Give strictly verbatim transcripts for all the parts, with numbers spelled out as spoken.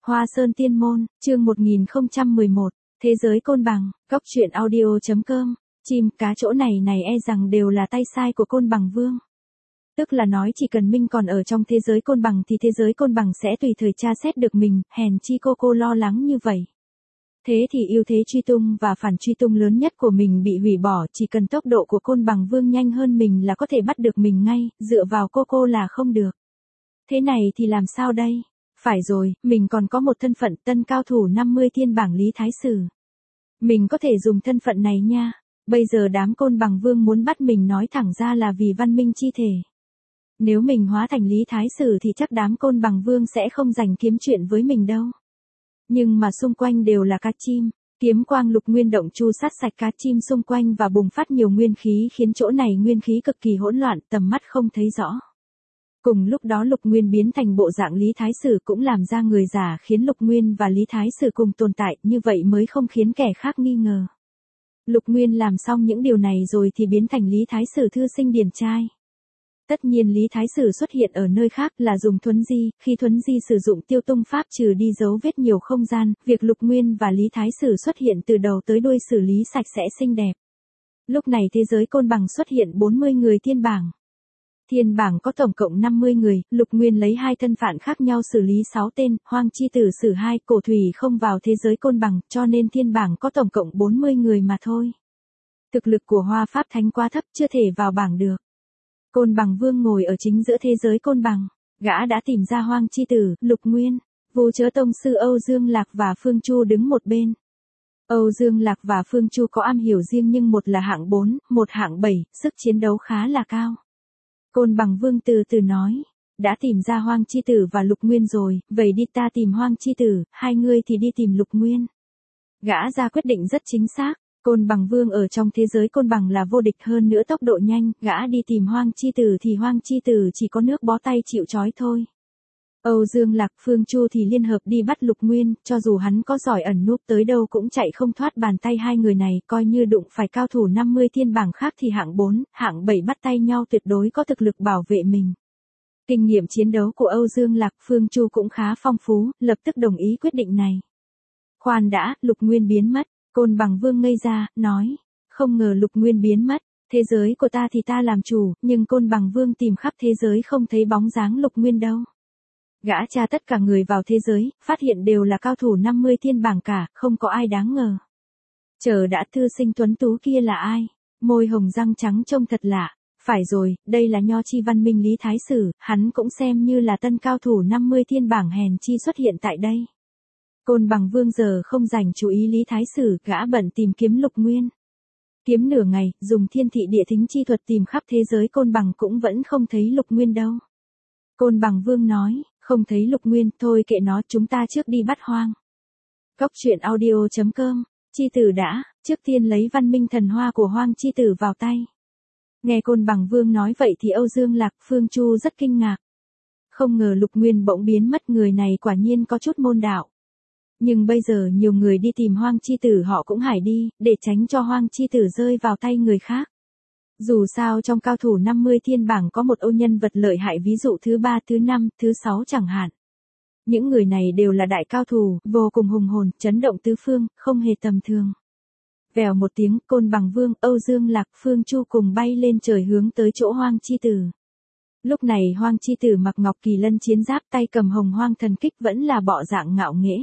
Hoa Sơn Tiên Môn, chương một nghìn không trăm mười một, Thế giới côn bằng, góc truyện audio chấm com, chim cá chỗ này này e rằng đều là tay sai của côn bằng vương. Tức là nói chỉ cần Minh còn ở trong thế giới côn bằng thì thế giới côn bằng sẽ tùy thời tra xét được mình, hèn chi cô cô lo lắng như vậy. Thế thì ưu thế truy tung và phản truy tung lớn nhất của mình bị hủy bỏ, chỉ cần tốc độ của côn bằng vương nhanh hơn mình là có thể bắt được mình ngay, dựa vào cô cô là không được. Thế này thì làm sao đây? Phải rồi, mình còn có một thân phận tân cao thủ năm mươi thiên bảng Lý Thái Sử. Mình có thể dùng thân phận này nha. Bây giờ đám côn bằng vương muốn bắt mình nói thẳng ra là vì văn minh chi thể. Nếu mình hóa thành Lý Thái Sử thì chắc đám côn bằng vương sẽ không dành kiếm chuyện với mình đâu. Nhưng mà xung quanh đều là cá chim, kiếm quang lục nguyên động chu sát sạch cá chim xung quanh và bùng phát nhiều nguyên khí khiến chỗ này nguyên khí cực kỳ hỗn loạn, tầm mắt không thấy rõ. Cùng lúc đó Lục Nguyên biến thành bộ dạng Lý Thái Sử cũng làm ra người giả khiến Lục Nguyên và Lý Thái Sử cùng tồn tại, như vậy mới không khiến kẻ khác nghi ngờ. Lục Nguyên làm xong những điều này rồi thì biến thành Lý Thái Sử thư sinh điển trai. Tất nhiên Lý Thái Sử xuất hiện ở nơi khác là dùng thuấn di, khi thuấn di sử dụng tiêu tung pháp trừ đi dấu vết nhiều không gian, việc Lục Nguyên và Lý Thái Sử xuất hiện từ đầu tới đuôi xử lý sạch sẽ xinh đẹp. Lúc này thế giới côn bằng xuất hiện bốn mươi người thiên bảng. Thiên bảng có tổng cộng năm mươi người, Lục Nguyên lấy hai thân phận khác nhau xử lý sáu tên, Hoang Chi Tử xử hai, Cổ Thủy không vào thế giới côn bằng, cho nên thiên bảng có tổng cộng bốn mươi người mà thôi. Thực lực của Hoa Pháp Thánh quá thấp chưa thể vào bảng được. Côn bằng vương ngồi ở chính giữa thế giới côn bằng, gã đã tìm ra Hoang Chi Tử, Lục Nguyên, Vô Chớ Tông sư Âu Dương Lạc và Phương Chu đứng một bên. Âu Dương Lạc và Phương Chu có am hiểu riêng nhưng một là hạng bốn, một hạng bảy, sức chiến đấu khá là cao. Côn bằng vương từ từ nói, đã tìm ra Hoang Chi Tử và Lục Nguyên rồi, vậy đi ta tìm Hoang Chi Tử, hai người thì đi tìm Lục Nguyên. Gã ra quyết định rất chính xác, côn bằng vương ở trong thế giới côn bằng là vô địch, hơn nữa tốc độ nhanh, gã đi tìm Hoang Chi Tử thì Hoang Chi Tử chỉ có nước bó tay chịu trói thôi. Âu Dương Lạc Phương Chu thì liên hợp đi bắt Lục Nguyên, cho dù hắn có giỏi ẩn núp tới đâu cũng chạy không thoát bàn tay hai người này, coi như đụng phải cao thủ năm mươi thiên bảng khác thì hạng bốn, hạng bảy bắt tay nhau tuyệt đối có thực lực bảo vệ mình. Kinh nghiệm chiến đấu của Âu Dương Lạc Phương Chu cũng khá phong phú, lập tức đồng ý quyết định này. Khoan đã, Lục Nguyên biến mất, côn bằng vương ngây ra, nói, không ngờ Lục Nguyên biến mất, thế giới của ta thì ta làm chủ, nhưng côn bằng vương tìm khắp thế giới không thấy bóng dáng Lục Nguyên đâu. Gã tra tất cả người vào thế giới, phát hiện đều là cao thủ năm mươi thiên bảng cả, không có ai đáng ngờ. Chờ đã, thư sinh tuấn tú kia là ai? Môi hồng răng trắng trông thật lạ. Phải rồi, đây là Nho Chi văn minh Lý Thái Sử, hắn cũng xem như là tân cao thủ năm mươi thiên bảng hèn chi xuất hiện tại đây. Côn bằng vương giờ không dành chú ý Lý Thái Sử, gã bận tìm kiếm Lục Nguyên. Kiếm nửa ngày, dùng thiên thị địa thính chi thuật tìm khắp thế giới côn bằng cũng vẫn không thấy Lục Nguyên đâu. Côn bằng vương nói, không thấy Lục Nguyên, thôi kệ nó, chúng ta trước đi bắt Hoang. Góc truyện audio chấm com, Chi Tử đã, trước tiên lấy văn minh thần hoa của Hoang Chi Tử vào tay. Nghe côn bằng vương nói vậy thì Âu Dương Lạc Phương Chu rất kinh ngạc. Không ngờ Lục Nguyên bỗng biến mất, người này quả nhiên có chút môn đạo. Nhưng bây giờ nhiều người đi tìm Hoang Chi Tử họ cũng hải đi, để tránh cho Hoang Chi Tử rơi vào tay người khác. Dù sao trong cao thủ năm mươi thiên bảng có một ô nhân vật lợi hại, ví dụ thứ ba, thứ năm, thứ sáu chẳng hạn. Những người này đều là đại cao thủ, vô cùng hùng hồn, chấn động tứ phương, không hề tầm thường. Vèo một tiếng, côn bằng vương, Âu Dương Lạc, Phương Chu cùng bay lên trời hướng tới chỗ Hoang Chi Tử. Lúc này Hoang Chi Tử mặc ngọc kỳ lân chiến giáp, tay cầm hồng hoang thần kích, vẫn là bọ dạng ngạo nghễ.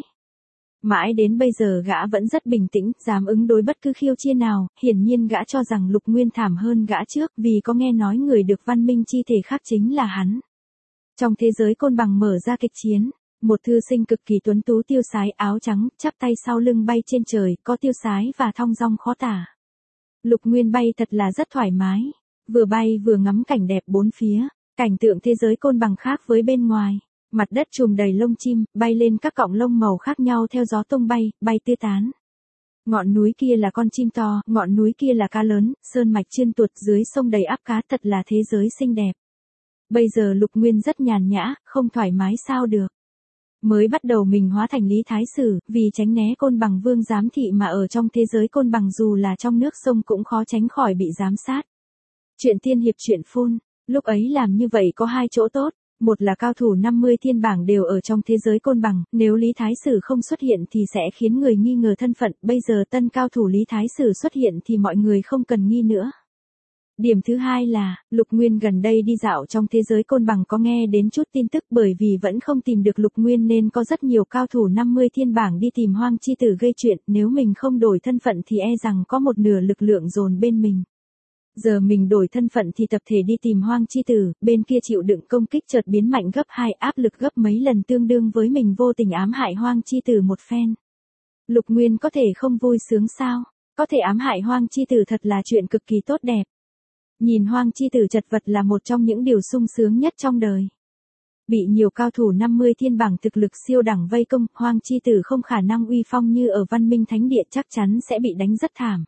Mãi đến bây giờ gã vẫn rất bình tĩnh, dám ứng đối bất cứ khiêu chiến nào, hiển nhiên gã cho rằng Lục Nguyên thảm hơn gã trước, vì có nghe nói người được văn minh chi thể khác chính là hắn. Trong thế giới côn bằng mở ra kịch chiến, một thư sinh cực kỳ tuấn tú tiêu sái, áo trắng, chắp tay sau lưng bay trên trời, có tiêu sái và thong dong khó tả. Lục Nguyên bay thật là rất thoải mái, vừa bay vừa ngắm cảnh đẹp bốn phía, cảnh tượng thế giới côn bằng khác với bên ngoài. Mặt đất trùm đầy lông chim, bay lên các cọng lông màu khác nhau theo gió tung bay, bay tưa tán. Ngọn núi kia là con chim to, ngọn núi kia là cá lớn, sơn mạch chiên tuột, dưới sông đầy ắp cá, thật là thế giới xinh đẹp. Bây giờ Lục Nguyên rất nhàn nhã, không thoải mái sao được. Mới bắt đầu mình hóa thành Lý Thái Sử, vì tránh né côn bằng vương giám thị mà ở trong thế giới côn bằng dù là trong nước sông cũng khó tránh khỏi bị giám sát. Chuyện tiên hiệp chuyện phun, lúc ấy làm như vậy có hai chỗ tốt. Một là cao thủ năm mươi thiên bảng đều ở trong thế giới côn bằng, nếu Lý Thái Sử không xuất hiện thì sẽ khiến người nghi ngờ thân phận, bây giờ tân cao thủ Lý Thái Sử xuất hiện thì mọi người không cần nghi nữa. Điểm thứ hai là, Lục Nguyên gần đây đi dạo trong thế giới côn bằng có nghe đến chút tin tức, bởi vì vẫn không tìm được Lục Nguyên nên có rất nhiều cao thủ năm mươi thiên bảng đi tìm Hoang Chi Tử gây chuyện, nếu mình không đổi thân phận thì e rằng có một nửa lực lượng dồn bên mình. Giờ mình đổi thân phận thì tập thể đi tìm Hoang Chi Tử, bên kia chịu đựng công kích chợt biến mạnh gấp hai, áp lực gấp mấy lần tương đương với mình vô tình ám hại Hoang Chi Tử một phen. Lục Nguyên có thể không vui sướng sao? Có thể ám hại Hoang Chi Tử thật là chuyện cực kỳ tốt đẹp. Nhìn Hoang Chi Tử chật vật là một trong những điều sung sướng nhất trong đời. Bị nhiều cao thủ năm mươi thiên bảng thực lực siêu đẳng vây công, Hoang Chi Tử không khả năng uy phong như ở Văn Minh Thánh Địa, chắc chắn sẽ bị đánh rất thảm.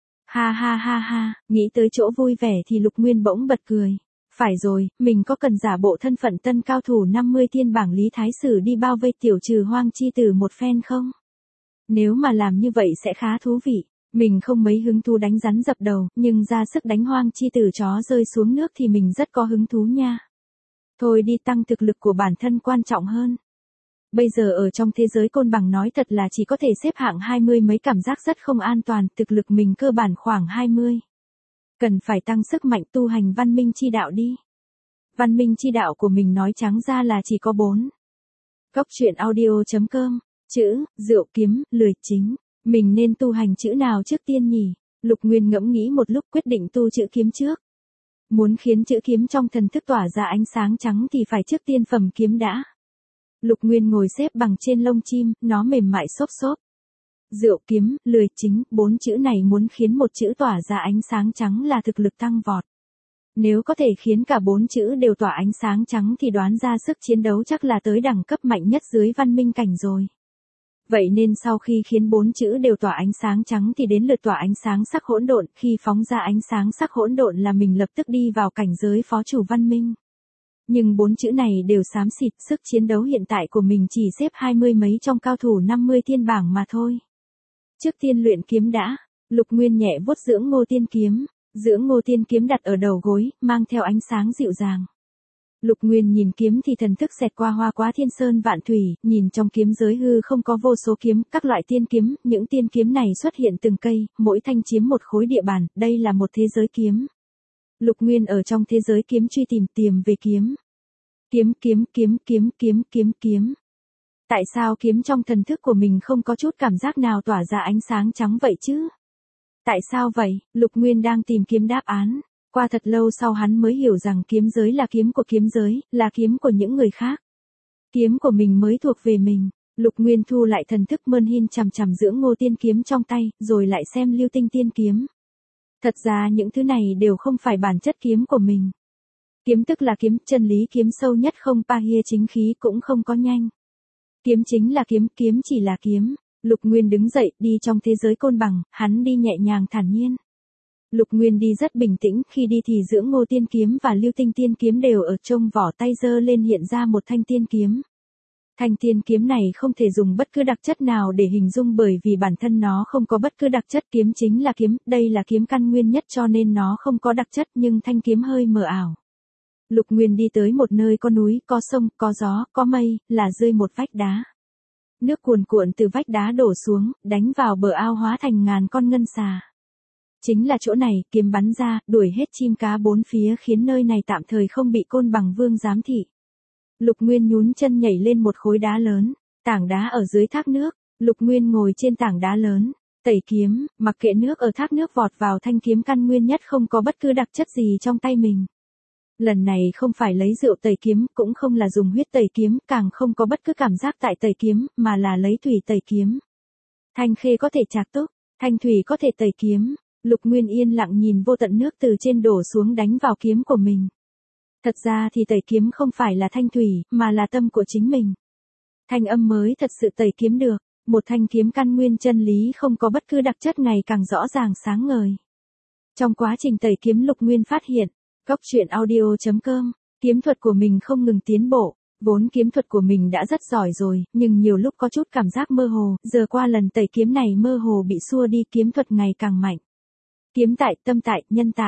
Ha ha ha ha, nghĩ tới chỗ vui vẻ thì Lục Nguyên bỗng bật cười. Phải rồi, mình có cần giả bộ thân phận tân cao thủ năm mươi thiên bảng Lý Thái Sử đi bao vây tiểu trừ Hoang Chi Tử một phen không? Nếu mà làm như vậy sẽ khá thú vị. Mình không mấy hứng thú đánh rắn dập đầu, nhưng ra sức đánh Hoang Chi Tử chó rơi xuống nước thì mình rất có hứng thú nha. Thôi đi, tăng thực lực của bản thân quan trọng hơn. Bây giờ ở trong thế giới côn bằng nói thật là chỉ có thể xếp hạng hai mươi mấy, cảm giác rất không an toàn, thực lực mình cơ bản khoảng hai mươi. Cần phải tăng sức mạnh tu hành văn minh chi đạo đi. Văn minh chi đạo của mình nói trắng ra là chỉ có bốn. Góc truyện audio chấm com, chữ, rượu kiếm, lười chính. Mình nên tu hành chữ nào trước tiên nhỉ? Lục Nguyên ngẫm nghĩ một lúc quyết định tu chữ kiếm trước. Muốn khiến chữ kiếm trong thần thức tỏa ra ánh sáng trắng thì phải trước tiên phẩm kiếm đã. Lục Nguyên ngồi xếp bằng trên lông chim, nó mềm mại xốp xốp. Rượu kiếm, lười chính, bốn chữ này muốn khiến một chữ tỏa ra ánh sáng trắng là thực lực tăng vọt. Nếu có thể khiến cả bốn chữ đều tỏa ánh sáng trắng thì đoán ra sức chiến đấu chắc là tới đẳng cấp mạnh nhất dưới văn minh cảnh rồi. Vậy nên sau khi khiến bốn chữ đều tỏa ánh sáng trắng thì đến lượt tỏa ánh sáng sắc hỗn độn, khi phóng ra ánh sáng sắc hỗn độn là mình lập tức đi vào cảnh giới phó chủ văn minh. Nhưng bốn chữ này đều xám xịt, sức chiến đấu hiện tại của mình chỉ xếp hai mươi mấy trong cao thủ năm mươi thiên bảng mà thôi. Trước tiên luyện kiếm đã, Lục Nguyên nhẹ vuốt dưỡng ngô tiên kiếm, dưỡng ngô tiên kiếm đặt ở đầu gối, mang theo ánh sáng dịu dàng. Lục Nguyên nhìn kiếm thì thần thức xẹt qua hoa quá thiên sơn vạn thủy, nhìn trong kiếm giới hư không có vô số kiếm, các loại tiên kiếm, những tiên kiếm này xuất hiện từng cây, mỗi thanh chiếm một khối địa bàn, đây là một thế giới kiếm. Lục Nguyên ở trong thế giới kiếm truy tìm tìm về kiếm. Kiếm kiếm kiếm kiếm kiếm kiếm kiếm. Tại sao kiếm trong thần thức của mình không có chút cảm giác nào tỏa ra ánh sáng trắng vậy chứ? Tại sao vậy? Lục Nguyên đang tìm kiếm đáp án. Qua thật lâu sau hắn mới hiểu rằng kiếm giới là kiếm của kiếm giới, là kiếm của những người khác. Kiếm của mình mới thuộc về mình. Lục Nguyên thu lại thần thức mơn hin chằm chằm dưỡng ngô tiên kiếm trong tay, rồi lại xem lưu tinh tiên kiếm. Thật ra những thứ này đều không phải bản chất kiếm của mình. Kiếm tức là kiếm, chân lý kiếm sâu nhất không pa hia chính khí cũng không có nhanh. Kiếm chính là kiếm, kiếm chỉ là kiếm. Lục Nguyên đứng dậy, đi trong thế giới côn bằng, hắn đi nhẹ nhàng thản nhiên. Lục Nguyên đi rất bình tĩnh, khi đi thì dưỡng ngô tiên kiếm và lưu tinh tiên kiếm đều ở trong vỏ tay giơ lên hiện ra một thanh tiên kiếm. Thanh tiên kiếm này không thể dùng bất cứ đặc chất nào để hình dung bởi vì bản thân nó không có bất cứ đặc chất, kiếm chính là kiếm, đây là kiếm căn nguyên nhất cho nên nó không có đặc chất nhưng thanh kiếm hơi mờ ảo. Lục Nguyên đi tới một nơi có núi, có sông, có gió, có mây, là dưới một vách đá. Nước cuồn cuộn từ vách đá đổ xuống, đánh vào bờ ao hóa thành ngàn con ngân xà. Chính là chỗ này, kiếm bắn ra, đuổi hết chim cá bốn phía khiến nơi này tạm thời không bị côn bằng vương giám thị. Lục Nguyên nhún chân nhảy lên một khối đá lớn, tảng đá ở dưới thác nước, Lục Nguyên ngồi trên tảng đá lớn, tẩy kiếm, mặc kệ nước ở thác nước vọt vào thanh kiếm căn nguyên nhất không có bất cứ đặc chất gì trong tay mình. Lần này không phải lấy rượu tẩy kiếm, cũng không là dùng huyết tẩy kiếm, càng không có bất cứ cảm giác tại tẩy kiếm, mà là lấy thủy tẩy kiếm. Thanh khê có thể trạc túc, thanh thủy có thể tẩy kiếm. Lục Nguyên yên lặng nhìn vô tận nước từ trên đổ xuống đánh vào kiếm của mình. Thật ra thì tẩy kiếm không phải là thanh thủy, mà là tâm của chính mình. Thanh âm mới thật sự tẩy kiếm được, một thanh kiếm căn nguyên chân lý không có bất cứ đặc chất ngày càng rõ ràng sáng ngời. Trong quá trình tẩy kiếm Lục Nguyên phát hiện, góc truyện audio chấm com, kiếm thuật của mình không ngừng tiến bộ. Vốn kiếm thuật của mình đã rất giỏi rồi, nhưng nhiều lúc có chút cảm giác mơ hồ, giờ qua lần tẩy kiếm này mơ hồ bị xua đi, kiếm thuật ngày càng mạnh. Kiếm tại, tâm tại, nhân tại.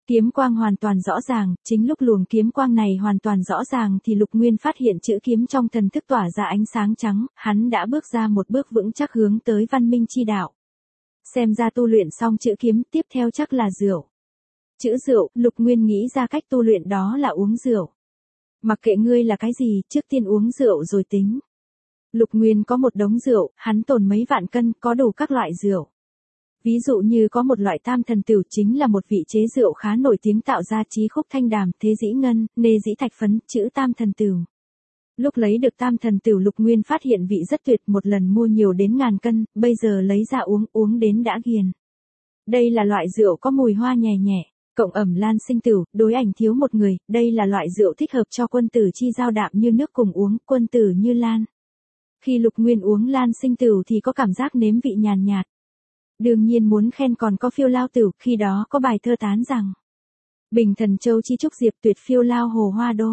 Kiếm quang hoàn toàn rõ ràng, chính lúc luồng kiếm quang này hoàn toàn rõ ràng thì Lục Nguyên phát hiện chữ kiếm trong thần thức tỏa ra ánh sáng trắng, hắn đã bước ra một bước vững chắc hướng tới văn minh chi đạo. Xem ra tu luyện xong chữ kiếm, tiếp theo chắc là rượu. Chữ rượu, Lục Nguyên nghĩ ra cách tu luyện đó là uống rượu. Mặc kệ ngươi là cái gì, trước tiên uống rượu rồi tính. Lục Nguyên có một đống rượu, hắn tồn mấy vạn cân, có đủ các loại rượu. Ví dụ như có một loại tam thần tửu chính là một vị chế rượu khá nổi tiếng tạo ra chí khúc thanh đàm, thế dĩ ngân, nê dĩ thạch phấn, chữ tam thần tửu. Lúc lấy được tam thần tửu Lục Nguyên phát hiện vị rất tuyệt, một lần mua nhiều đến ngàn cân, bây giờ lấy ra uống, uống đến đã ghiền. Đây là loại rượu có mùi hoa nhẹ nhẹ, cộng ẩm lan sinh tửu, đối ảnh thiếu một người, đây là loại rượu thích hợp cho quân tử chi giao đạm như nước cùng uống, quân tử như lan. Khi Lục Nguyên uống lan sinh tửu thì có cảm giác nếm vị nhàn nhạt. Đương nhiên muốn khen còn có phiêu lao tửu, khi đó có bài thơ tán rằng: Bình thần châu chi trúc diệp tuyệt phiêu lao hồ hoa đô.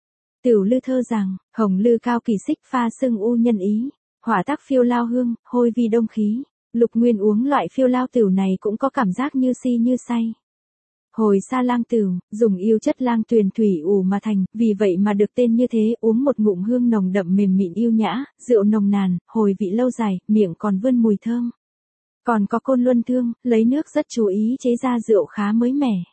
Tửu lư thơ rằng, hồng lư cao kỳ xích pha sưng u nhân ý, hỏa tác phiêu lao hương, hôi vi đông khí. Lục Nguyên uống loại phiêu lao tửu này cũng có cảm giác như si như say. Hồi sa lang tửu, dùng yêu chất lang tuyền thủy ủ mà thành, vì vậy mà được tên như thế, uống một ngụm hương nồng đậm mềm mịn yêu nhã, rượu nồng nàn, hồi vị lâu dài, miệng còn vươn mùi thơm. Còn có côn luân thương, lấy nước rất chú ý chế ra rượu khá mới mẻ.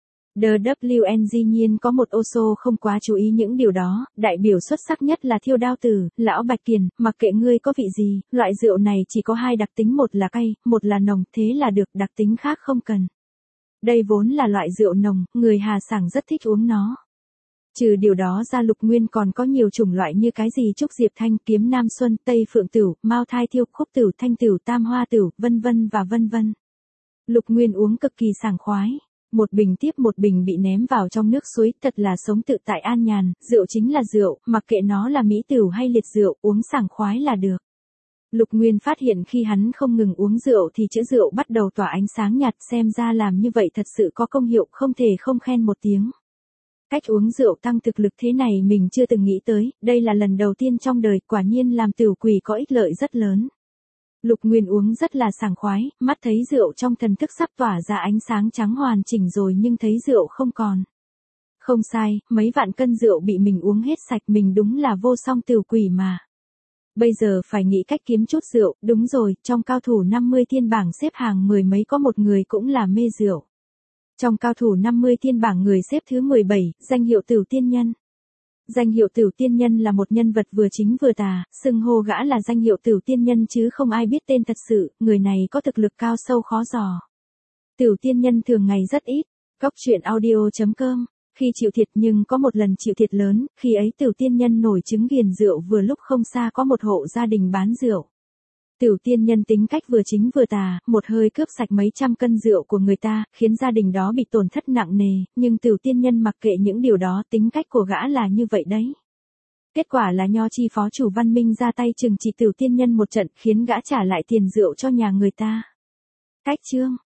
đê vê en dĩ nhiên có một ô xô không quá chú ý những điều đó, đại biểu xuất sắc nhất là Thiêu Đao Tử, lão Bạch Kiền, mặc kệ ngươi có vị gì, loại rượu này chỉ có hai đặc tính, một là cay, một là nồng, thế là được, đặc tính khác không cần. Đây vốn là loại rượu nồng, người Hà Sảng rất thích uống nó. Trừ điều đó ra Lục Nguyên còn có nhiều chủng loại như cái gì trúc diệp thanh, kiếm nam xuân, tây phượng tửu, mao thai thiêu, khúc tửu, thanh tửu, tam hoa tửu, vân vân và vân vân. Lục Nguyên uống cực kỳ sảng khoái. Một bình tiếp một bình bị ném vào trong nước suối, thật là sống tự tại an nhàn, rượu chính là rượu, mặc kệ nó là mỹ tửu hay liệt rượu, uống sảng khoái là được. Lục Nguyên phát hiện khi hắn không ngừng uống rượu thì chữ rượu bắt đầu tỏa ánh sáng nhạt, xem ra làm như vậy thật sự có công hiệu, không thể không khen một tiếng. Cách uống rượu tăng thực lực thế này mình chưa từng nghĩ tới, đây là lần đầu tiên trong đời, quả nhiên làm tửu quỷ có ích lợi rất lớn. Lục Nguyên uống rất là sảng khoái, mắt thấy rượu trong thần thức sắp tỏa ra ánh sáng trắng hoàn chỉnh rồi nhưng thấy rượu không còn. Không sai, mấy vạn cân rượu bị mình uống hết sạch, mình đúng là vô song tửu quỷ mà. Bây giờ phải nghĩ cách kiếm chút rượu, đúng rồi, trong cao thủ năm mươi thiên bảng xếp hàng mười mấy có một người cũng là mê rượu. Trong cao thủ năm mươi thiên bảng người xếp thứ mười bảy, danh hiệu Tửu Tiên Nhân. Danh hiệu Tửu Tiên Nhân là một nhân vật vừa chính vừa tà, xưng hô gã là danh hiệu Tửu Tiên Nhân chứ không ai biết tên thật sự, người này có thực lực cao sâu khó dò. Tửu Tiên Nhân thường ngày rất ít, góc truyện audio chấm com, khi chịu thiệt nhưng có một lần chịu thiệt lớn, khi ấy Tửu Tiên Nhân nổi chứng ghiền rượu vừa lúc không xa có một hộ gia đình bán rượu. Tửu Tiên Nhân tính cách vừa chính vừa tà, một hơi cướp sạch mấy trăm cân rượu của người ta, khiến gia đình đó bị tổn thất nặng nề, nhưng Tửu Tiên Nhân mặc kệ những điều đó, tính cách của gã là như vậy đấy. Kết quả là Nho Chi phó chủ Văn Minh ra tay trừng trị Tửu Tiên Nhân một trận, khiến gã trả lại tiền rượu cho nhà người ta. Cách chương